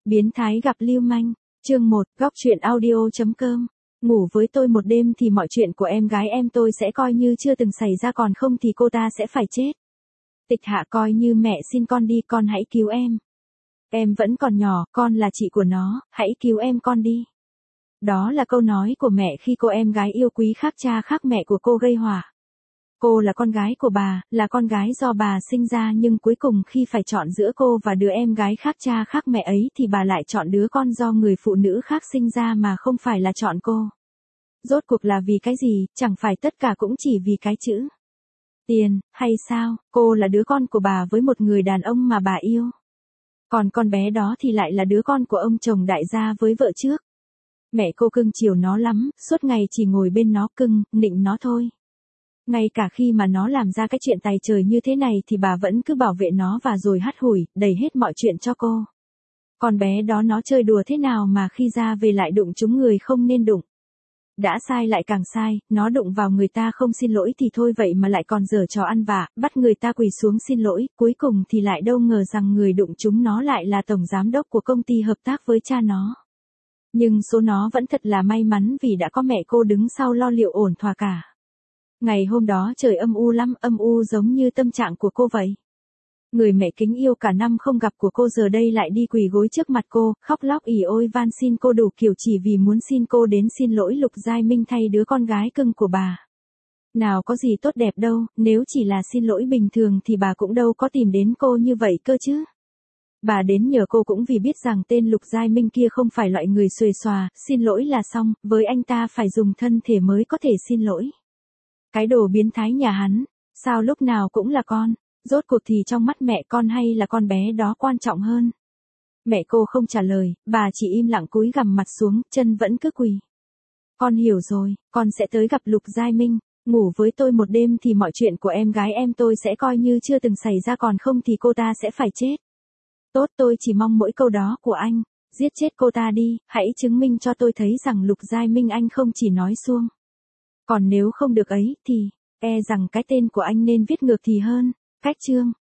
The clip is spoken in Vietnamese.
Biến thái gặp lưu manh. Chương 1, góc truyện audio.com. Ngủ với tôi một đêm thì mọi chuyện của em gái em tôi sẽ coi như chưa từng xảy ra, còn không thì cô ta sẽ phải chết. Tịch Hạ coi như mẹ xin con đi, con hãy cứu em. Em vẫn còn nhỏ, con là chị của nó, hãy cứu em con đi. Đó là câu nói của mẹ khi cô em gái yêu quý khác cha khác mẹ của cô gây họa. Cô là con gái của bà, là con gái do bà sinh ra, nhưng cuối cùng khi phải chọn giữa cô và đứa em gái khác cha khác mẹ ấy thì bà lại chọn đứa con do người phụ nữ khác sinh ra mà không phải là chọn cô. Rốt cuộc là vì cái gì, chẳng phải tất cả cũng chỉ vì cái chữ tiền, hay sao? Cô là đứa con của bà với một người đàn ông mà bà yêu. Còn con bé đó thì lại là đứa con của ông chồng đại gia với vợ trước. Mẹ cô cưng chiều nó lắm, suốt ngày chỉ ngồi bên nó cưng, nịnh nó thôi. Ngay cả khi mà nó làm ra cái chuyện tày trời như thế này thì bà vẫn cứ bảo vệ nó và rồi hắt hủi, đầy hết mọi chuyện cho cô. Con bé đó nó chơi đùa thế nào mà khi ra về lại đụng trúng người không nên đụng. Đã sai lại càng sai, nó đụng vào người ta không xin lỗi thì thôi vậy mà lại còn giở trò ăn vạ, bắt người ta quỳ xuống xin lỗi, cuối cùng thì lại đâu ngờ rằng người đụng trúng nó lại là tổng giám đốc của công ty hợp tác với cha nó. Nhưng số nó vẫn thật là may mắn vì đã có mẹ cô đứng sau lo liệu ổn thỏa cả. Ngày hôm đó trời âm u lắm, âm u giống như tâm trạng của cô vậy. Người mẹ kính yêu cả năm không gặp của cô giờ đây lại đi quỳ gối trước mặt cô, khóc lóc ỉ ôi van xin cô đủ kiểu chỉ vì muốn xin cô đến xin lỗi Lục Giai Minh thay đứa con gái cưng của bà. Nào có gì tốt đẹp đâu, nếu chỉ là xin lỗi bình thường thì bà cũng đâu có tìm đến cô như vậy cơ chứ. Bà đến nhờ cô cũng vì biết rằng tên Lục Giai Minh kia không phải loại người xuề xòa, xin lỗi là xong, với anh ta phải dùng thân thể mới có thể xin lỗi. Cái đồ biến thái nhà hắn, sao lúc nào cũng là con, rốt cuộc thì trong mắt mẹ con hay là con bé đó quan trọng hơn. Mẹ cô không trả lời, bà chỉ im lặng cúi gằm mặt xuống, chân vẫn cứ quỳ. Con hiểu rồi, con sẽ tới gặp Lục Giai Minh, ngủ với tôi một đêm thì mọi chuyện của em gái em tôi sẽ coi như chưa từng xảy ra, còn không thì cô ta sẽ phải chết. Tốt, tôi chỉ mong mỗi câu đó của anh, giết chết cô ta đi, hãy chứng minh cho tôi thấy rằng Lục Giai Minh anh không chỉ nói suông. Còn nếu không được ấy, thì, e rằng cái tên của anh nên viết ngược thì hơn. Cách chương.